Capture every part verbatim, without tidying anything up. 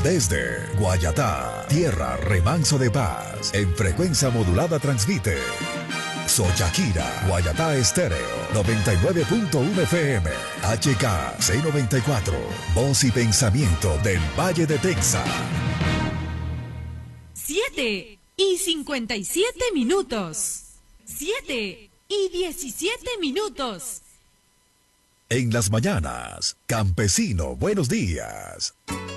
Desde Guayatá, tierra remanso de paz, en frecuencia modulada transmite Soyaquira, Guayatá Estéreo, noventa y nueve punto uno F M, H K seiscientos noventa y cuatro, voz y pensamiento del Valle de Texas. Siete y cincuenta y siete minutos. Siete y diecisiete minutos. En las mañanas, Campesino, buenos días.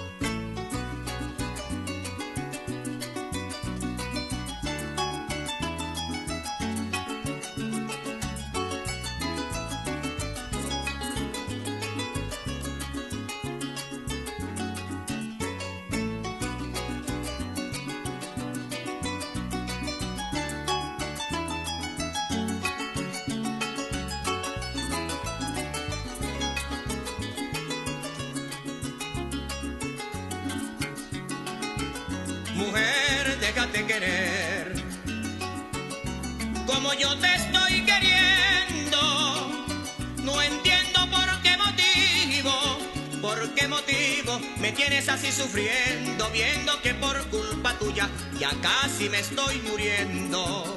Mujer, déjate querer, como yo te estoy queriendo. No entiendo por qué motivo, por qué motivo me tienes así sufriendo, viendo que por culpa tuya ya casi me estoy muriendo.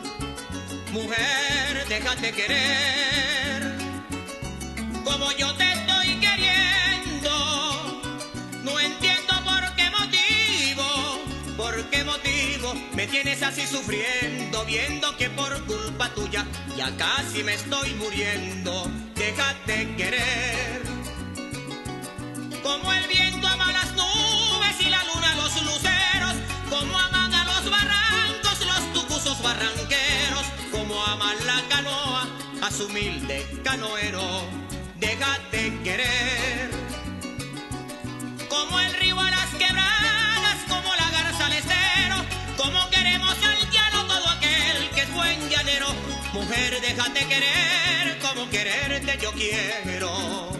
Mujer, déjate querer, como yo te estoy queriendo. No entiendo por qué motivo, por qué motivo me tienes así sufriendo, viendo que por culpa tuya ya casi me estoy muriendo. Déjate querer, como el viento ama las nubes y la luna los luceros, como aman a los barrancos los tucusos barranqueros, como aman la canoa a su humilde canoero. Déjate querer, como el río a las quebradas, como la garza al estero, como queremos al llano todo aquel que es buen llanero. Mujer, déjate querer, como quererte yo quiero.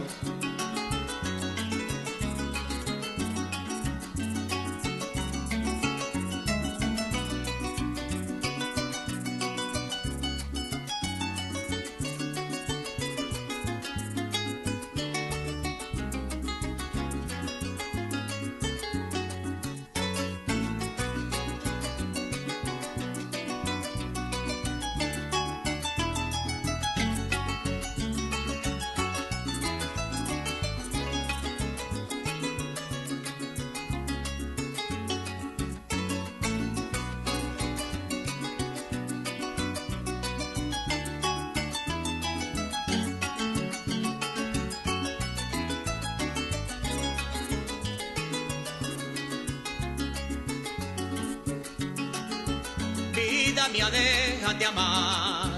Vida mía, déjate amar,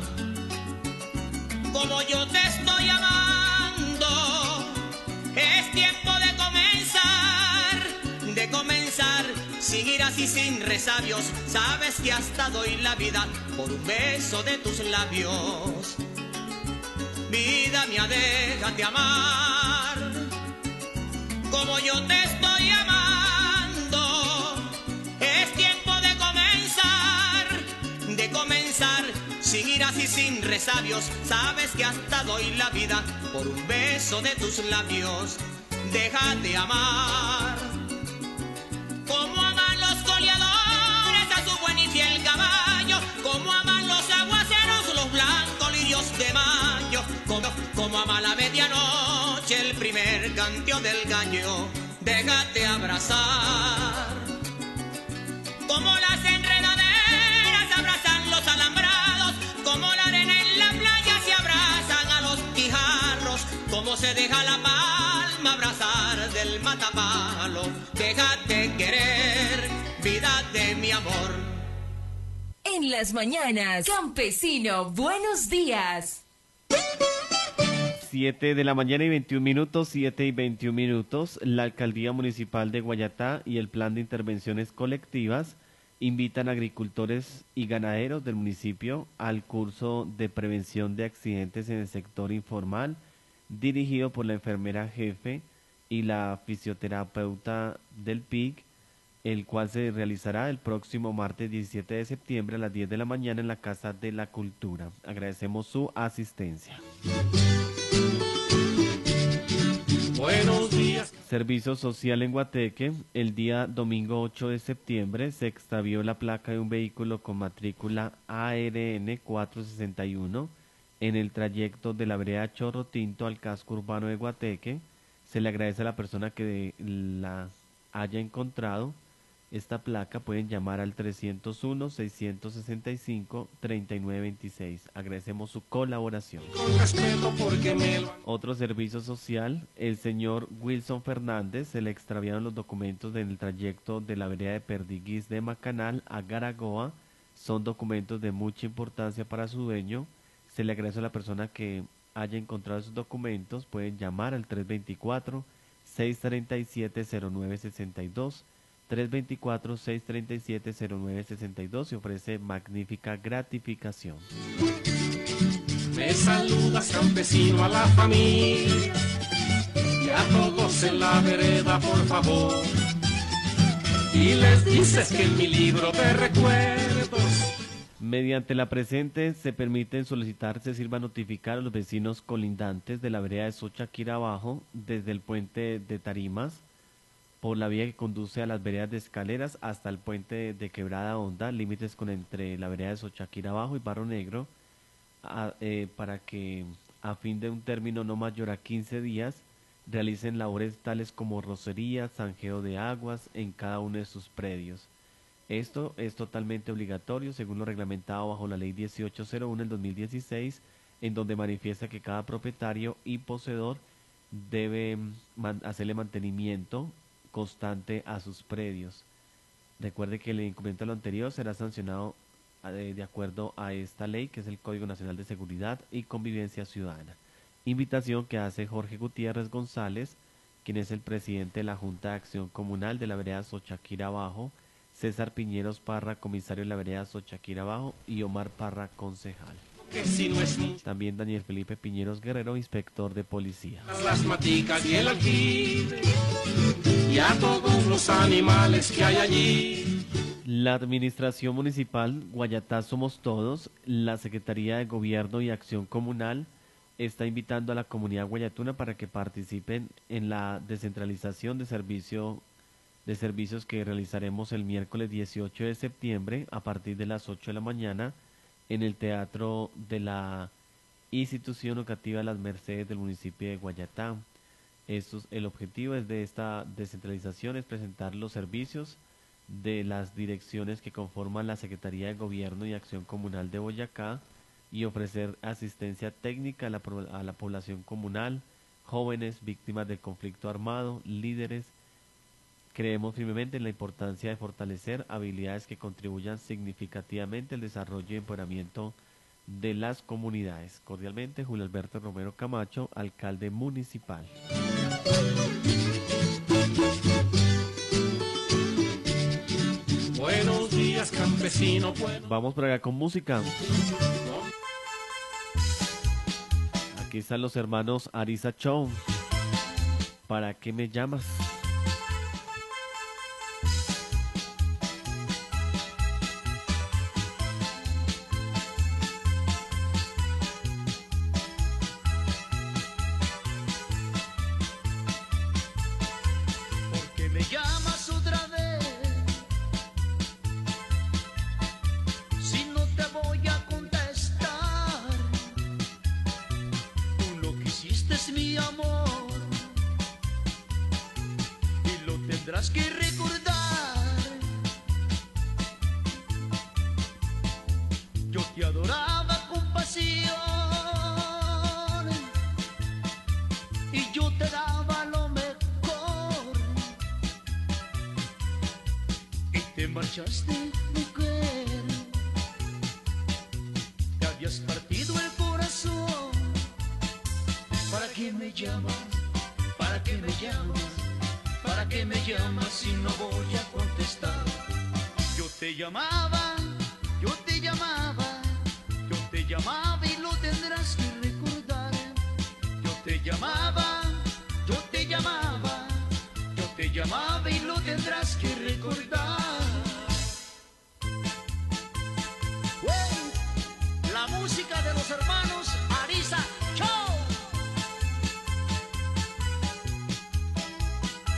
como yo te estoy amando. Es tiempo de comenzar, de comenzar, sin iras y sin resabios. Sabes que hasta doy la vida por un beso de tus labios. Vida mía, déjate amar, como yo te estoy amando. Es tiempo de comenzar, de comenzar, sin iras y sin resabios. Sabes que hasta doy la vida por un beso de tus labios. Déjate amar, como aman los goleadores a su buen y fiel caballo, como aman los aguaceros los blancos lirios de mayo, como, como ama la medianoche el primer canteo del gallo. Déjate abrazar, como las enredaderas abrazan los alambrados, como la arena en la playa se abrazan a los guijarros, como se deja la palma abrazar del matapalo. Déjate querer, vida de mi amor. En las mañanas, Campesino, buenos días. siete de la mañana y veintiún minutos, siete y veintiún minutos. La Alcaldía Municipal de Guayatá y el Plan de Intervenciones Colectivas invitan a agricultores y ganaderos del municipio al curso de prevención de accidentes en el sector informal, dirigido por la enfermera jefe y la fisioterapeuta del P I C, el cual se realizará el próximo martes diecisiete de septiembre a las diez de la mañana en la Casa de la Cultura. Agradecemos su asistencia. Buenos días. Servicio social en Guateque, el día domingo ocho de septiembre se extravió la placa de un vehículo con matrícula A R N cuatrocientos sesenta y uno en el trayecto de la vereda Chorro Tinto al casco urbano de Guateque. Se le agradece a la persona que la haya encontrado. Esta placa pueden llamar al trescientos uno, seiscientos sesenta y cinco, treinta y nueve veintiséis. Agradecemos su colaboración. Con respeto porque me lo... Otro servicio social, el señor Wilson Fernández, se le extraviaron los documentos en el trayecto de la vereda de Perdiguís de Macanal a Garagoa. Son documentos de mucha importancia para su dueño. Se le agradece a la persona que haya encontrado esos documentos. Pueden llamar al tres veinticuatro, seiscientos treinta y siete, cero nueve sesenta y dos. tres veinticuatro, seiscientos treinta y siete, cero nueve sesenta y dos y ofrece magnífica gratificación. Me saludas, campesino, a la familia y a todos en la vereda, por favor. Y les dices que en mi libro de recuerdos. Mediante la presente se permiten solicitar se sirva notificar a los vecinos colindantes de la vereda de Sochaquira Abajo desde el puente de Tarimas por la vía que conduce a las veredas de Escaleras hasta el puente de Quebrada Honda, límites con entre la vereda de Sochaquira Abajo y Barro Negro, a, eh, para que a fin de un término no mayor a quince días realicen labores tales como rocería, zanjeo de aguas en cada uno de sus predios. Esto es totalmente obligatorio según lo reglamentado bajo la ley dieciocho cero uno del dos mil dieciséis, en donde manifiesta que cada propietario y poseedor debe man- hacerle mantenimiento constante a sus predios. Recuerde que el incumplimiento de lo anterior será sancionado de, de acuerdo a esta ley, que es el Código Nacional de Seguridad y Convivencia Ciudadana. Invitación que hace Jorge Gutiérrez González, quien es el presidente de la Junta de Acción Comunal de la vereda Sochaquira Abajo, César Piñeros Parra, comisario de la vereda Sochaquira Abajo, y Omar Parra, concejal. Que si no es mucho, También Daniel Felipe Piñeros Guerrero, inspector de policía. las maticas y el aljibe y a todos los animales que hay allí. La Administración Municipal Guayatá Somos Todos, la Secretaría de Gobierno y Acción Comunal, está invitando a la comunidad guayatuna para que participen en la descentralización de servicio de servicios que realizaremos el miércoles dieciocho de septiembre a partir de las ocho de la mañana en el Teatro de la Institución Educativa Las Mercedes del municipio de Guayatá. Estos, el objetivo es de esta descentralización es presentar los servicios de las direcciones que conforman la Secretaría de Gobierno y Acción Comunal de Boyacá y ofrecer asistencia técnica a la, a la población comunal, jóvenes, víctimas del conflicto armado, líderes. Creemos firmemente en la importancia de fortalecer habilidades que contribuyan significativamente al desarrollo y empoderamiento de las comunidades. Cordialmente, Julio Alberto Romero Camacho, alcalde municipal. Buenos días, campesino. Bueno. Vamos por acá con música. Aquí están los hermanos Arisa Show. ¿Para qué me llamas? Me llamas otra vez, si no te voy a contestar. Tú lo que hiciste es mi amor y lo tendrás que recordar. Yo te adoraba con pasión y yo te daba lo mejor. Te marchaste, mujer, te habías partido el corazón. ¿Para qué me llamas? ¿Para qué me llamas? ¿Para qué me llamas si no voy a contestar? Yo te llamaba, yo te llamaba, yo te llamaba y lo tendrás que recordar. Yo te llamaba, yo te llamaba, yo te llamaba y lo tendrás que recordar. La música de los hermanos Arisa Show.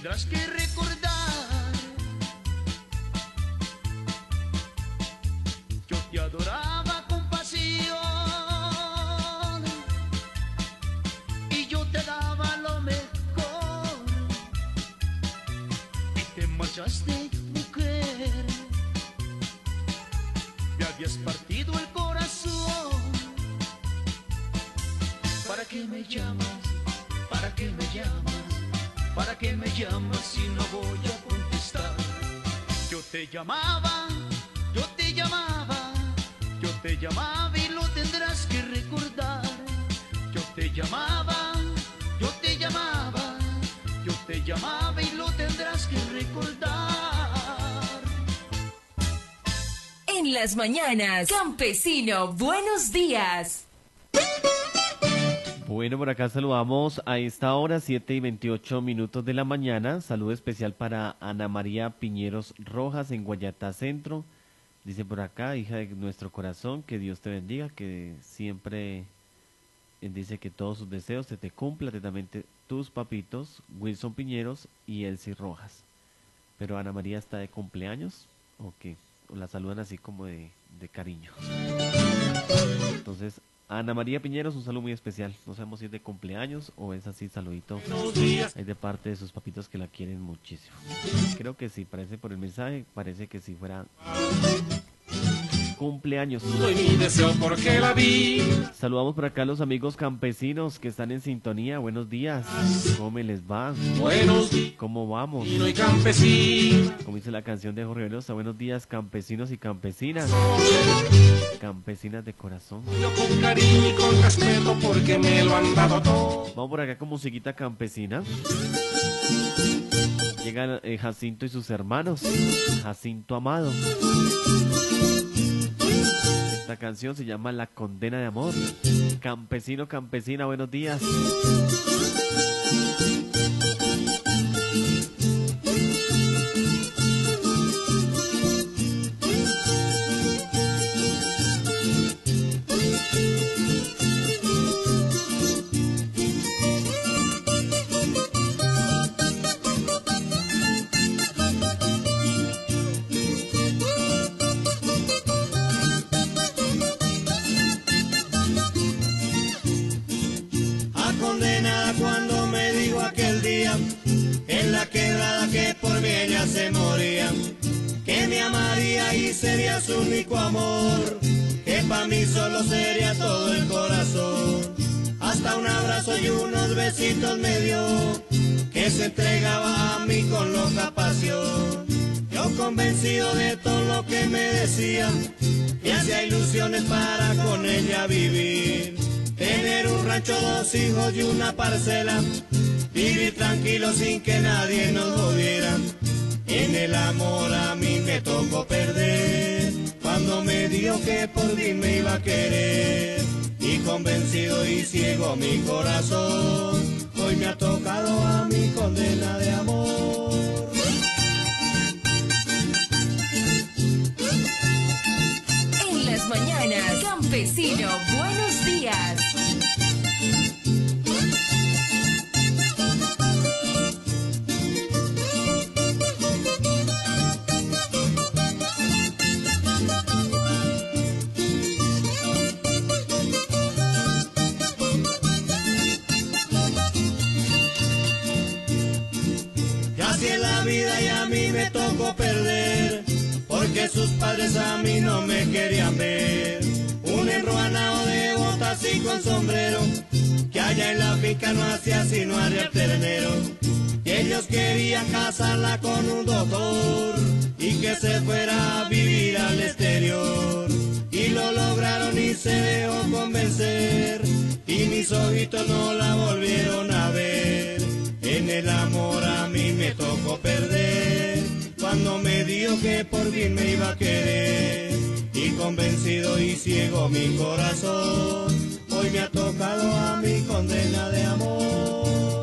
tendrás que recordar. Yo te adoraba con pasión y yo te daba lo mejor y te marchaste, mujer. Me habías partido el corazón. ¿Para qué me llamas? ¿Para qué me llamas? ¿Para qué me llamas si no voy a contestar? Yo te llamaba, yo te llamaba, yo te llamaba y lo tendrás que recordar. Yo te llamaba, yo te llamaba, yo te llamaba y lo tendrás que recordar. En las mañanas, campesino, buenos días. Bueno, por acá saludamos a esta hora, siete y veintiocho minutos de la mañana. Saludo especial para Ana María Piñeros Rojas en Guayatá Centro. Dice por acá, hija de nuestro corazón, que Dios te bendiga, que siempre eh, dice que todos sus deseos se te cumplan, atentamente tus papitos, Wilson Piñeros y Elsie Rojas. Pero Ana María está de cumpleaños, ¿o qué? O la saludan así como de, de cariño. Entonces, Ana María Piñeros, un saludo muy especial. No sabemos si es de cumpleaños o es así, saludito. Es de parte de sus papitos que la quieren muchísimo. Creo que sí, parece por el mensaje, parece que si fuera cumpleaños. Doy mi deseo porque la vi. Saludamos por acá a los amigos campesinos que están en sintonía. Buenos días. ¿Cómo me les va? Buenos días. ¿Cómo vamos? Y no hay campesino. Como dice la canción de Jorge Velosa, buenos días campesinos y campesinas. Campesinas de corazón. Yo con cariño y con respeto porque me lo han dado todo. Vamos por acá con musiquita campesina. Llega eh, Jacinto y sus hermanos. Jacinto Amado. Esta canción se llama La Condena de Amor. Campesino, campesina, buenos días. Cuando me dijo aquel día en la quebrada que por mí ella se moría, que me amaría y sería su único amor, que para mí solo sería todo el corazón, hasta un abrazo y unos besitos me dio, que se entregaba a mí con loca pasión. Yo convencido de todo lo que me decía, y hacía ilusiones para con ella vivir. Tener un rancho, dos hijos y una parcela, vivir tranquilo sin que nadie nos jodiera. En el amor a mí me tocó perder, cuando me dijo que por mí me iba a querer. Y convencido y ciego mi corazón, hoy me ha tocado a mi condena de amor. En las mañanas, campesino, buenos días. Vida y a mí me tocó perder, porque sus padres a mí no me querían ver. Un enruanado de botas y con sombrero, que allá en la finca no hacía sino arriar ternero. Y ellos querían casarla con un doctor, y que se fuera a vivir al exterior. Y lo lograron y se dejó convencer, y mis ojitos no la volvieron a ver. En el amor a mí me tocó perder, cuando me dijo que por mí me iba a querer. Y convencido y ciego mi corazón, hoy me ha tocado a mi condena de amor.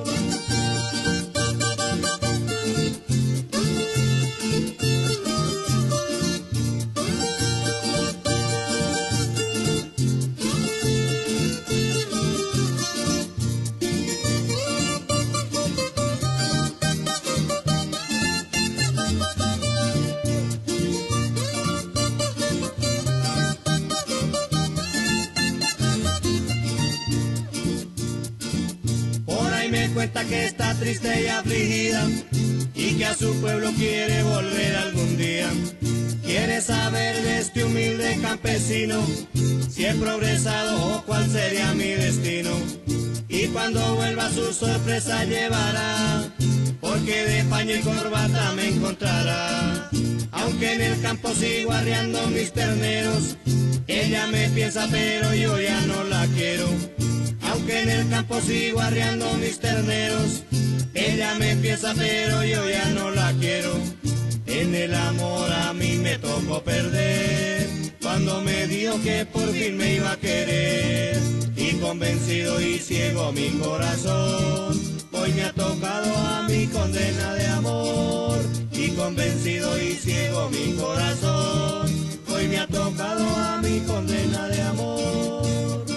y me cuenta que está triste y afligida y que a su pueblo quiere volver algún día. Quiere saber de este humilde campesino si he progresado o cuál sería mi destino. Y cuando vuelva su sorpresa llevará, porque de paño y corbata me encontrará. Aunque en el campo sigo arriando mis terneros, ella me piensa pero yo ya no la quiero. Aunque en el campo sigo arriando mis terneros, ella me piensa pero yo ya no la quiero. En el amor a mí me tocó perder, cuando me dijo que por fin me iba a querer. Y convencido y ciego mi corazón, hoy me ha tocado a mi condena de amor. Y convencido y ciego mi corazón, hoy me ha tocado a mi condena de amor.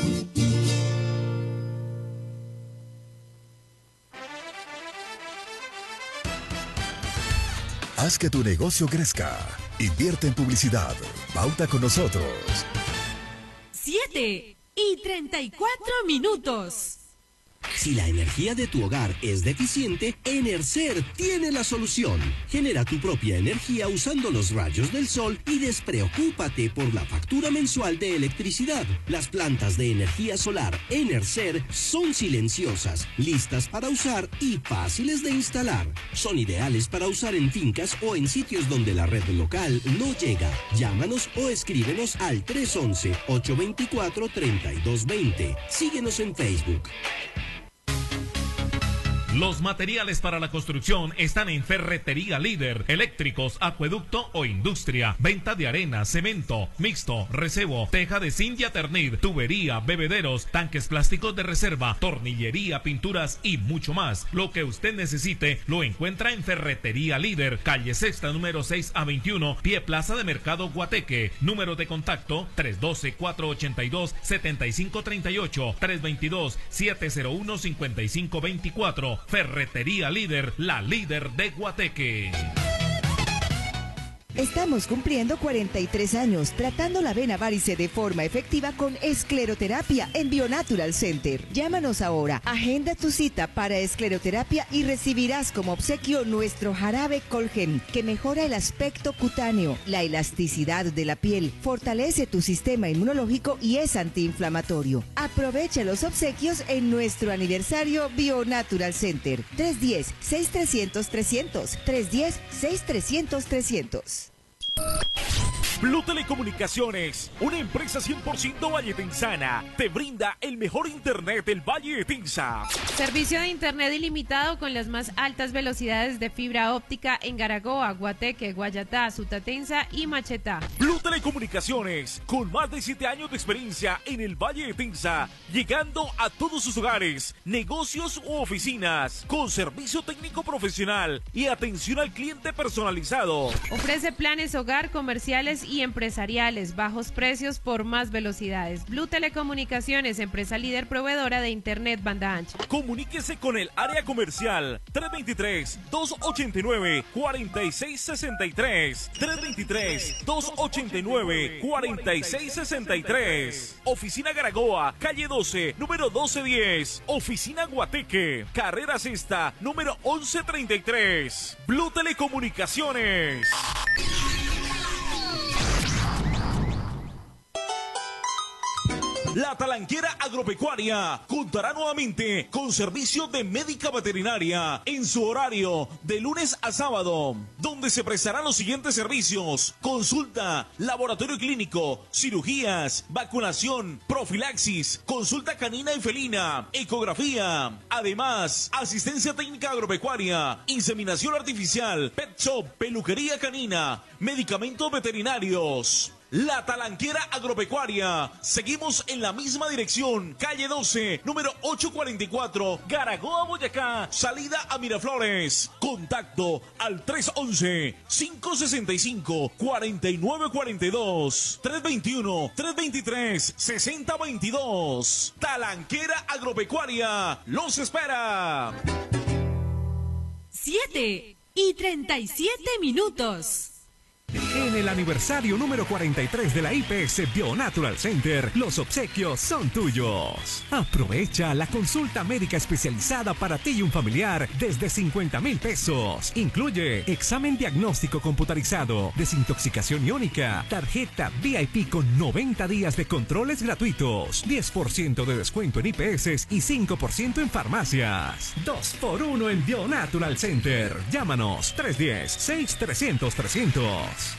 Haz que tu negocio crezca. Invierte en publicidad. Pauta con nosotros. siete y treinta y cuatro minutos. Si la energía de tu hogar es deficiente, Enercer tiene la solución. Genera tu propia energía usando los rayos del sol y despreocúpate por la factura mensual de electricidad. Las plantas de energía solar Enercer son silenciosas, listas para usar y fáciles de instalar. Son ideales para usar en fincas o en sitios donde la red local no llega. Llámanos o escríbenos al tres once, ocho veinticuatro, treinta y dos veinte. Síguenos en Facebook. Los materiales para la construcción están en Ferretería Líder. Eléctricos, acueducto o industria. Venta de arena, cemento, mixto, recebo, teja de zinc y Ternid, tubería, bebederos, tanques plásticos de reserva, tornillería, pinturas y mucho más. Lo que usted necesite lo encuentra en Ferretería Líder. Calle Sexta, número seis a veintiuno, pie Plaza de Mercado Guateque. Número de contacto tres uno dos, cuatro ocho dos, siete cinco tres ocho, tres dos dos, siete cero uno, cinco cinco dos cuatro. Ferretería Líder, la líder de Guateque. Estamos cumpliendo cuarenta y tres años tratando la vena varice de forma efectiva con escleroterapia en Bionatural Center. Llámanos ahora, agenda tu cita para escleroterapia y recibirás como obsequio nuestro jarabe Colgen, que mejora el aspecto cutáneo, la elasticidad de la piel, fortalece tu sistema inmunológico y es antiinflamatorio. Aprovecha los obsequios en nuestro aniversario Bionatural Center. tres uno cero, seis tres cero cero, trescientos. tres uno cero, seis tres cero cero, trescientos. Blue Telecomunicaciones, una empresa cien por ciento valletensana, te brinda el mejor internet del Valle de Tensa. Servicio de internet ilimitado con las más altas velocidades de fibra óptica en Garagoa, Guateque, Guayatá, Sutatensa y Machetá. Blue Telecomunicaciones, con más de siete años de experiencia en el Valle de Tensa, llegando a todos sus hogares, negocios u oficinas, con servicio técnico profesional y atención al cliente personalizado. Ofrece planes hogar, comerciales y empresariales, bajos precios por más velocidades. Blue Telecomunicaciones, empresa líder proveedora de internet banda ancha. Comuníquese con el área comercial tres dos tres, dos ocho nueve, cuatro seis seis tres, tres dos tres, dos ocho nueve, cuatro seis seis tres. Oficina Garagoa, calle doce, número doce diez. Oficina Guateque, carrera sexta, número once treinta y tres. Blue Telecomunicaciones. La Talanquera Agropecuaria contará nuevamente con servicio de médica veterinaria en su horario de lunes a sábado, donde se prestarán los siguientes servicios: consulta, laboratorio clínico, cirugías, vacunación, profilaxis, consulta canina y felina, ecografía, además asistencia técnica agropecuaria, inseminación artificial, pet shop, peluquería canina, medicamentos veterinarios. La Talanquera Agropecuaria. Seguimos en la misma dirección, calle doce, número ochocientos cuarenta y cuatro, Garagoa, Boyacá, salida a Miraflores. Contacto al tres once, cinco sesenta y cinco, cuarenta y nueve cuarenta y dos, tres veintiuno, tres veintitrés, sesenta veintidós. Talanquera Agropecuaria los espera. siete y treinta y siete minutos. En el aniversario número cuarenta y tres de la I P S Bionatural Center, los obsequios son tuyos. Aprovecha la consulta médica especializada para ti y un familiar desde cincuenta mil pesos. Incluye examen diagnóstico computarizado, desintoxicación iónica, tarjeta V I P con noventa días de controles gratuitos, diez por ciento de descuento en I P S y cinco por ciento en farmacias. dos por uno en Bionatural Center. Llámanos tres uno cero, seis trescientos trescientos.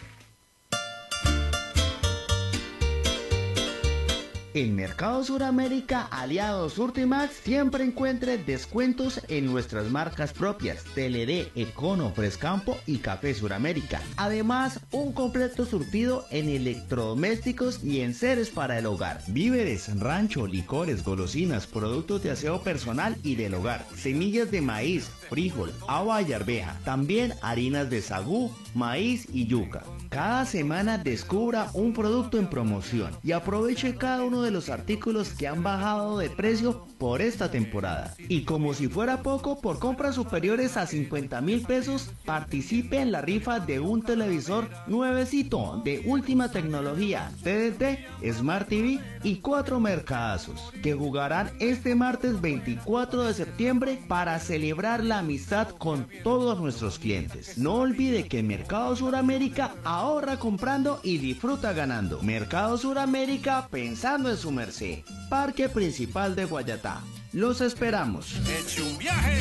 En Mercado Suramérica, aliados Surtimax, siempre encuentre descuentos en nuestras marcas propias, T L D, Econo, Frescampo y Café Suramérica. Además, un completo surtido en electrodomésticos y enseres para el hogar. Víveres, rancho, licores, golosinas, productos de aseo personal y del hogar, semillas de maíz, frijol, agua y arveja. También harinas de sagú, maíz y yuca. Cada semana descubra un producto en promoción y aproveche cada uno de los artículos que han bajado de precio por esta temporada. Y como si fuera poco, por compras superiores a cincuenta mil pesos, participe en la rifa de un televisor nuevecito de última tecnología, T D T, Smart T V y cuatro mercadazos, que jugarán este martes veinticuatro de septiembre para celebrar la amistad con todos nuestros clientes. No olvide que en Mercado Suramérica ahorra comprando y disfruta ganando. Mercado Suramérica, pensando en su merced. Parque Principal de Guayatá. Los esperamos. ¡Eche un viaje!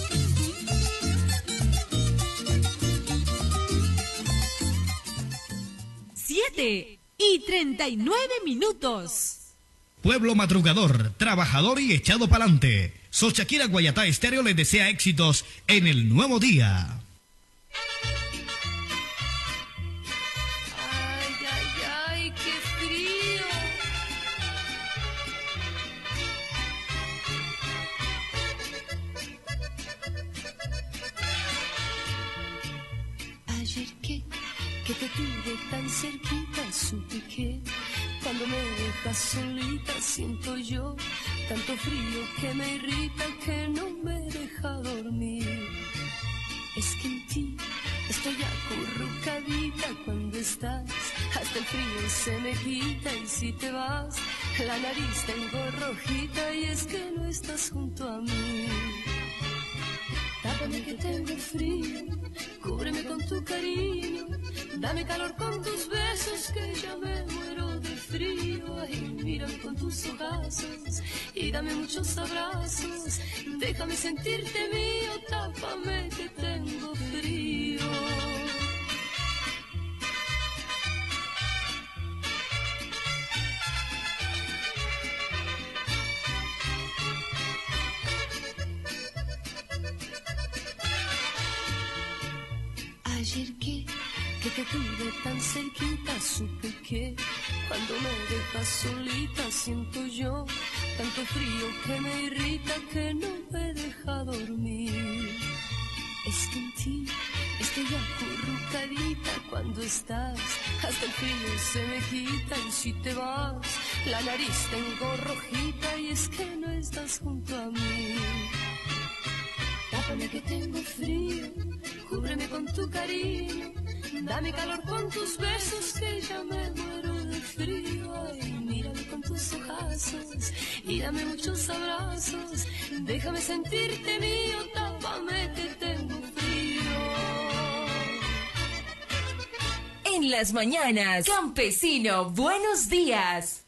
Siete y treinta y nueve minutos. Pueblo madrugador, trabajador y echado pa'lante. Sochakira Guayatá Estéreo les desea éxitos en el nuevo día. Ay, ay, ay, qué frío. Ayer que, que te tuve tan cerquita, supe que cuando me dejas solita siento yo tanto frío que me irrita, que no me deja dormir. Es que en ti estoy acurrucadita cuando estás, hasta el frío se me quita y si te vas, la nariz tengo rojita y es que no estás junto a mí. Tápame que tengo frío, cúbreme con tu cariño, dame calor con tus besos que ya me muero de frío. Ay, mírame con tus ojazos y dame muchos abrazos, déjame sentirte mío, tápame que tengo frío. Ayer que, que te tuve tan cerquita, supe que cuando me dejas solita siento yo tanto frío que me irrita, que no me deja dormir. Es que en ti estoy acurrucadita cuando estás, hasta el frío se me quita y si te vas, la nariz tengo rojita y es que no estás junto a mí. Tápame que tengo frío, cúbreme con tu cariño, dame calor con tus besos que ya me muero de frío. Ay, mírame con tus ojazos y dame muchos abrazos, déjame sentirte mío, tápame que tengo frío. En las mañanas, campesino, buenos días.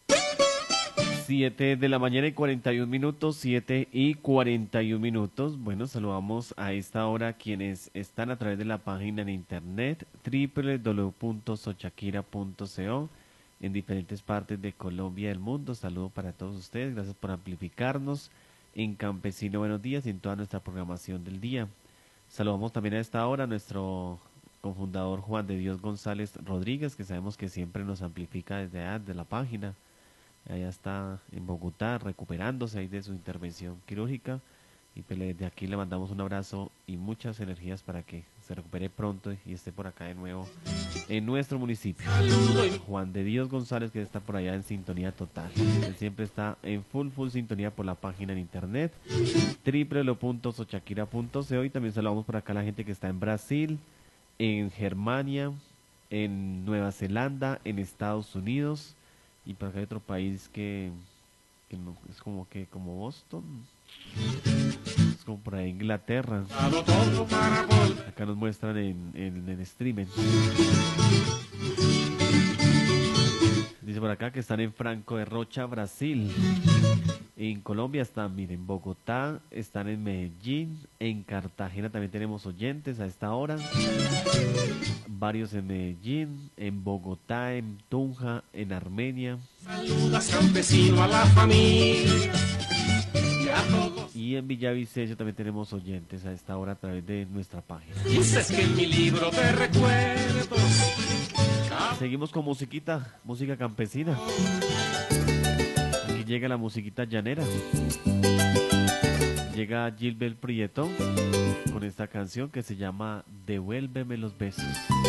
siete de la mañana y cuarenta y un minutos, siete y cuarenta y un minutos. Bueno, saludamos a esta hora a quienes están a través de la página en internet doble u doble u doble u punto sochakira punto co en diferentes partes de Colombia y del mundo. Saludo para todos ustedes, gracias por amplificarnos en Campesino Buenos Días y en toda nuestra programación del día. Saludamos también a esta hora a nuestro cofundador Juan de Dios González Rodríguez, que sabemos que siempre nos amplifica desde allá, de la página. Allá está en Bogotá recuperándose ahí de su intervención quirúrgica y pues desde aquí le mandamos un abrazo y muchas energías para que se recupere pronto y esté por acá de nuevo en nuestro municipio. Juan de Dios González, que está por allá en sintonía total. Él siempre está en full full sintonía por la página en internet doble u doble u doble u punto sochakira punto co y también saludamos por acá a la gente que está en Brasil, en Germania, en Nueva Zelanda, en Estados Unidos, y por acá hay otro país que, que no, es como que como Boston, es como por ahí Inglaterra. Acá nos muestran en, en, en streaming. Dice por acá que están en Franco de Rocha, Brasil. En Colombia están, miren, en Bogotá, están en Medellín, en Cartagena también tenemos oyentes a esta hora. Varios en Medellín, en Bogotá, en Tunja, en Armenia. Saludas, campesino, a la familia. Y, a todos. Y en Villavicencio también tenemos oyentes a esta hora a través de nuestra página. Dices que en mi libro de recuerdos. Seguimos con musiquita, música campesina. Aquí llega la musiquita llanera. Llega Gilbert Prieto con esta canción que se llama Devuélveme los besos.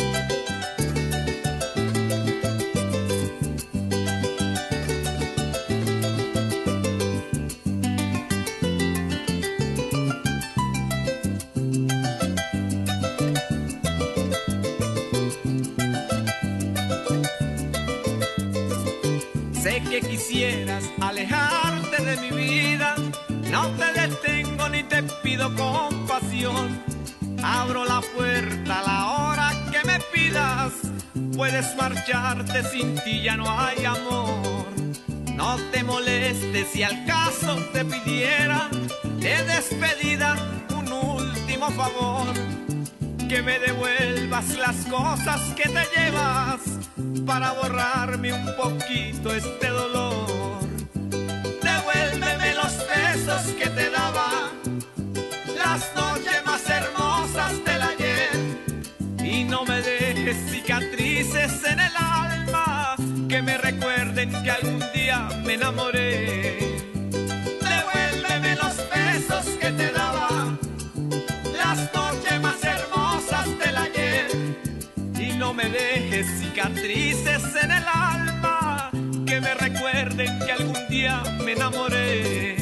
Sé que quisieras alejarte de mi vida, no te detengo ni te pido compasión. Abro la puerta a la hora que me pidas, puedes marcharte, sin ti ya no hay amor. No te molestes si al caso te pidiera de despedida un último favor, que me devuelvas las cosas que te llevas para borrarme un poquito este dolor. Devuélveme los besos que te daba, las noches más hermosas del ayer, y no me dejes cicatrices en el alma que me recuerden que algún día me enamoré. Devuélveme los besos que te daba, las noches más hermosas del ayer, y no me dejes cicatrices en el alma que me recuerden que algún día me enamoré.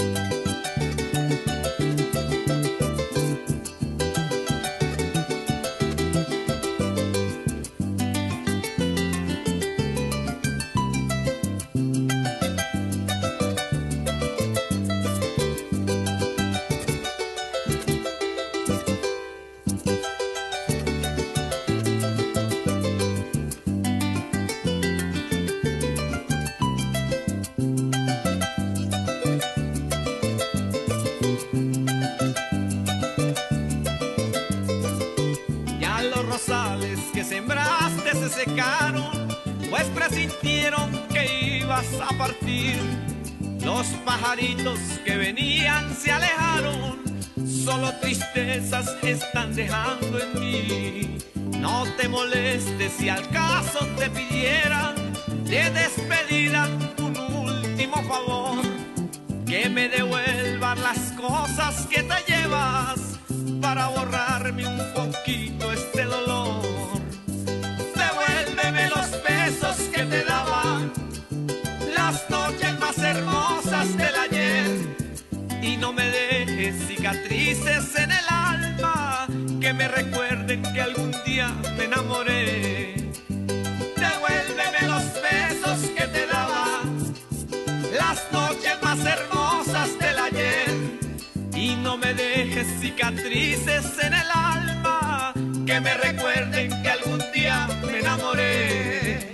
Que sembraste se secaron, pues presintieron que ibas a partir. Los pajaritos que venían se alejaron, solo tristezas están dejando en mí. No te molestes si al caso te pidieran de despedida un último favor, que me devuelvan las cosas que te llevas para borrarme un poquito este dolor. Devuélveme los besos que te daban, las noches más hermosas del ayer, y no me dejes cicatrices en el alma que me recuerden que algún día me enamoré. Devuélveme los besos que te daban, las noches más hermosas del ayer, y no me dejes cicatrices en el alma que me recuerden que algún día me enamoré.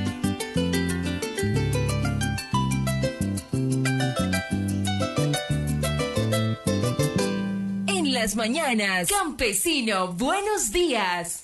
En las mañanas, campesino, buenos días.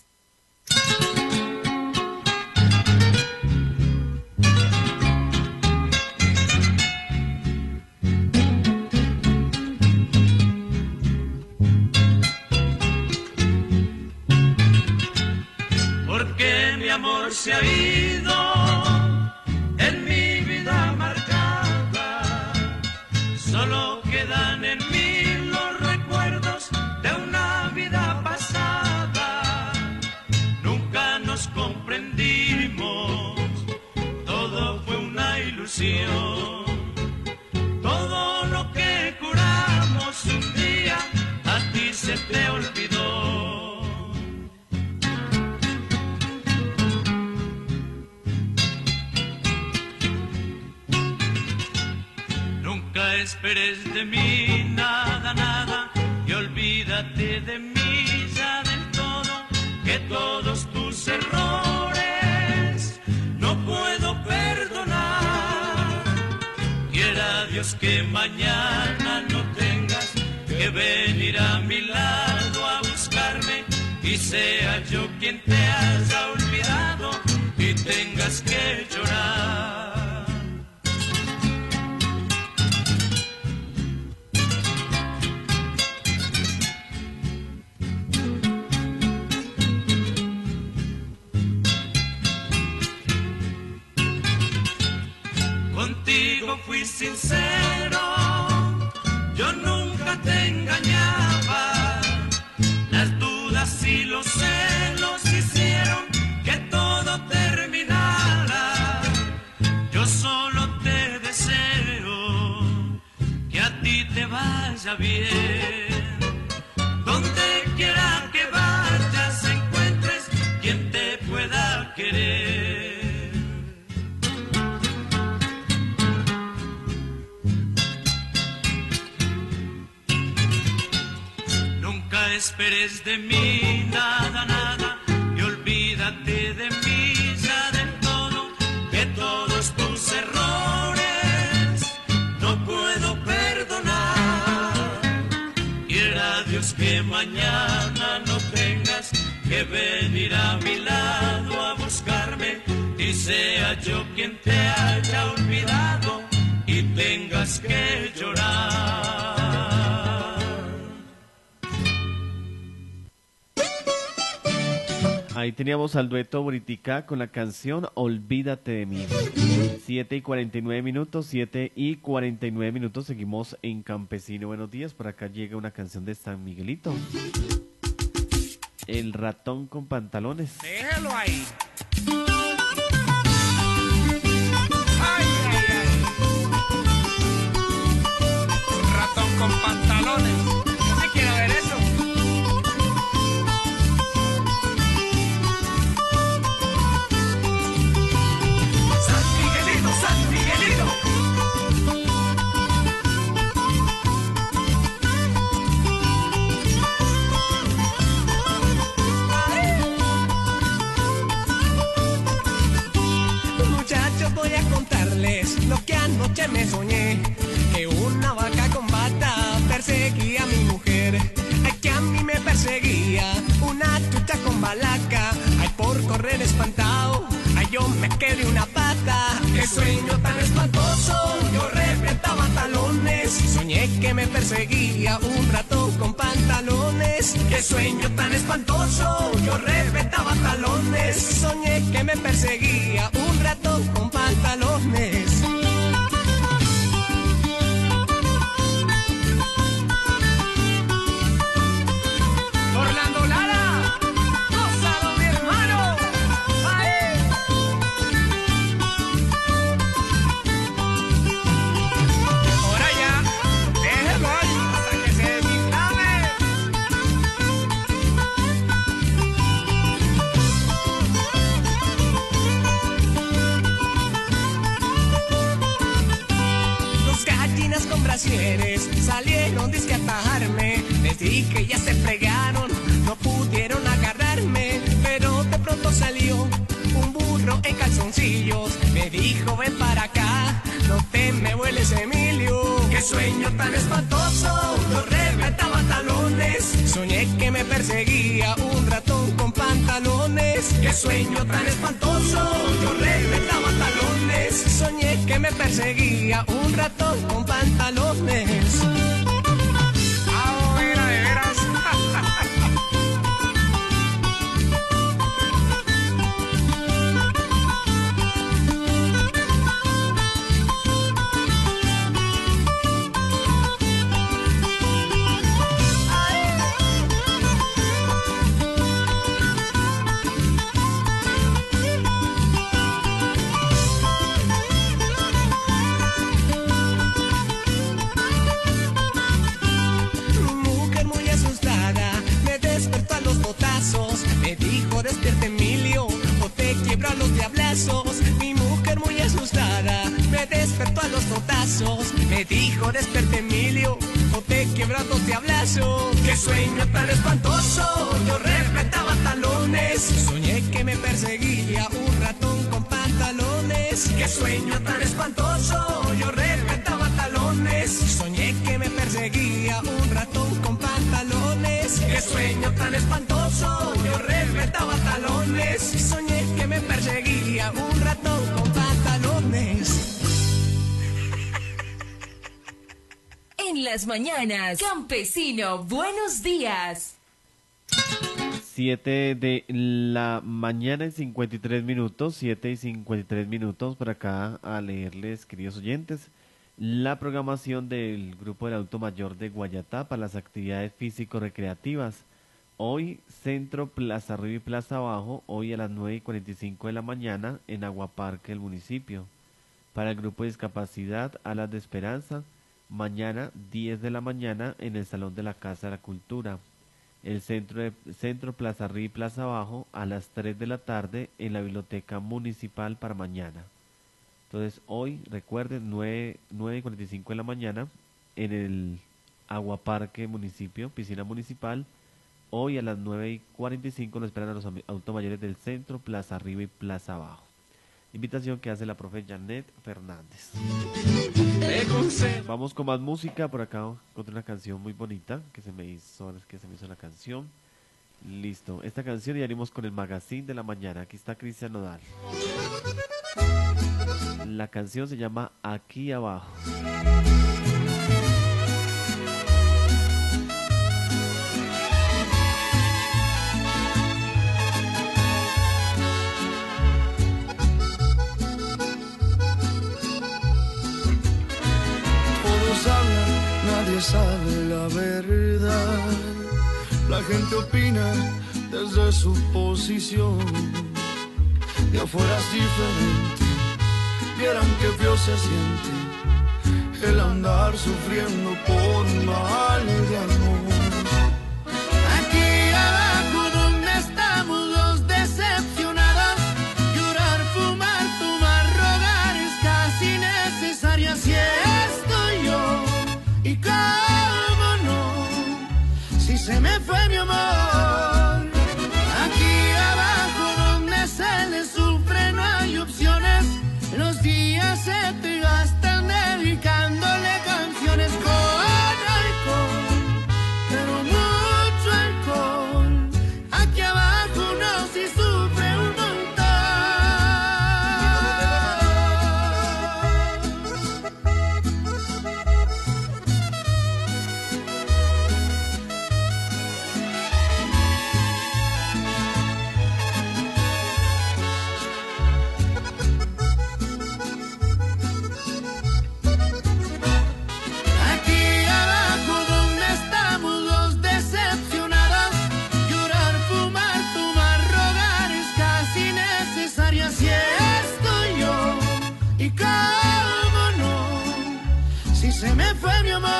Amor se ha ido en mi vida marcada, solo quedan en mí los recuerdos de una vida pasada. Nunca nos comprendimos, todo fue una ilusión. Todo lo que curamos un día a ti se te olvidó. Nunca esperes de mí nada, nada, y olvídate de mí ya del todo, que todos tus errores no puedo perdonar. Quiera Dios que mañana no tengas que venir a mi lado a buscarme y sea yo quien te haya olvidado y tengas que llorar. Contigo fui sincero, yo nunca te engañaba. Las dudas y los celos hicieron que todo terminara. Yo solo te deseo que a ti te vaya bien. Donde quiera que vayas encuentres quien te pueda querer. Nunca esperes de mí nada, nada, y olvídate de mí ya del todo, que todos tus errores no puedo perdonar. Quiera Dios que mañana no tengas que venir a mi lado a buscarme y sea yo quien te haya olvidado y tengas que llorar. Ahí teníamos al dueto Boritica con la canción Olvídate de mí. siete y cuarenta y nueve minutos, siete y cuarenta y nueve minutos, seguimos en Campesino. Buenos días, por acá llega una canción de San Miguelito. El ratón con pantalones. Déjelo ahí. Ay, ay, ay. Un ratón con pantalones. Yo sí quiero ver eso. Voy a contarles lo que anoche me soñé, que una vaca con bata perseguía a mi mujer, ay que a mí me perseguía una chucha con balaca, ay por correr espantado, ay yo me quedé una pata, qué sueño tan espantoso, yo reventaba talones, soñé que me perseguía un ratón con pantalones, qué sueño tan espantoso, yo reventaba talones, soñé que me perseguía un ratón con pantalones. Orlando Lara, gózalo mi hermano. ¡Ahí! Ahora ya, déjelo ahí hasta que se desinflame. Los gallinas con brasieres salieron disque a atajarme, les dije ya se fregaron, no pudieron agarrarme, pero de pronto salió un burro en calzoncillos, me dijo ven para acá, no te me vueles Emilio, qué sueño tan espantoso, yo reventaba talones, soñé que me perseguía un ratón con pantalones, qué sueño tan espantoso, yo reventaba talones, soñé que me perseguía un ratón con pantalones. Ah, mira, de veras. brazos. Me dijo, desperte Emilio, o te quiebro a dos diablazos. Qué sueño tan espantoso, yo respetaba talones. Soñé que me perseguía un ratón con pantalones. Qué sueño tan espantoso, yo respetaba talones. Soñé que me perseguía un ratón con pantalones. Qué sueño tan espantoso, yo respetaba talones. Soñé que me perseguía un ratón con pantalones. En las mañanas, Campesino, buenos días. siete de la mañana y cincuenta y tres minutos, siete y cincuenta y tres minutos, por acá a leerles, queridos oyentes, la programación del Grupo del Adulto Mayor de Guayatá para las actividades físico-recreativas. Hoy, Centro Plaza Arriba y Plaza Abajo, hoy a las nueve y cuarenta y cinco de la mañana en Aguaparque, el municipio. Para el Grupo de Discapacidad, Alas de Esperanza, mañana diez de la mañana en el Salón de la Casa de la Cultura. El centro, de, centro Plaza Arriba y Plaza Abajo a las tres de la tarde en la Biblioteca Municipal para mañana. Entonces hoy, recuerden, nueve y cuarenta y cinco de la mañana en el Aguaparque Municipio, piscina municipal. Hoy a las nueve y cuarenta y cinco nos esperan a los adultos mayores del centro, Plaza Arriba y Plaza Abajo. Invitación que hace la profe Janet Fernández. Vamos con más música. Por acá encontré una canción muy bonita que se me hizo, que se me hizo la canción. Listo. Esta canción y venimos con el magazine de la mañana. Aquí está Cristian Nodal. La canción se llama Aquí Abajo. Nadie sabe la verdad, la gente opina desde su posición. De afuera es diferente, vieran que feo se siente el andar sufriendo por un mal de amor. Aquí abajo donde estamos los decepcionados, llorar, fumar, tomar, rogar es casi necesario, así estoy yo. Y cómo no, si se me fue mi amor. Aquí abajo donde se le sufre no hay opciones. Los días se te gastan dedicándole canciones con alcohol, pero mucho alcohol. Aquí abajo no si sufre un se me fue mi amor.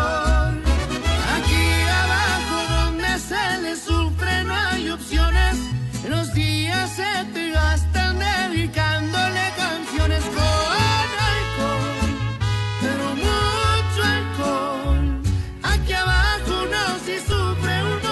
Aquí abajo donde se le sufre no hay opciones. Los días se te gastan dedicándole canciones con alcohol, pero mucho alcohol. Aquí abajo no si sufre un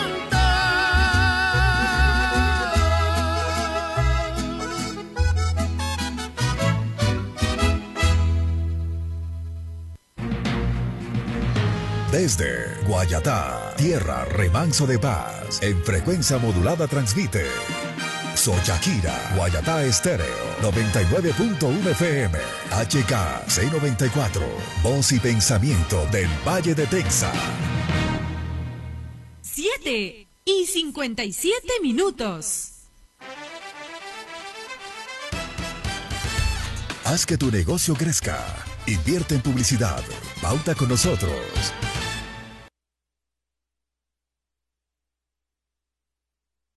Desde Guayatá, tierra remanso de paz, en frecuencia modulada transmite Soyaquira, Guayatá Estéreo, noventa y nueve punto uno F M, H K C noventa y cuatro, voz y pensamiento del Valle de Texas. siete y cincuenta y siete minutos. Haz que tu negocio crezca. Invierte en publicidad. Pauta con nosotros.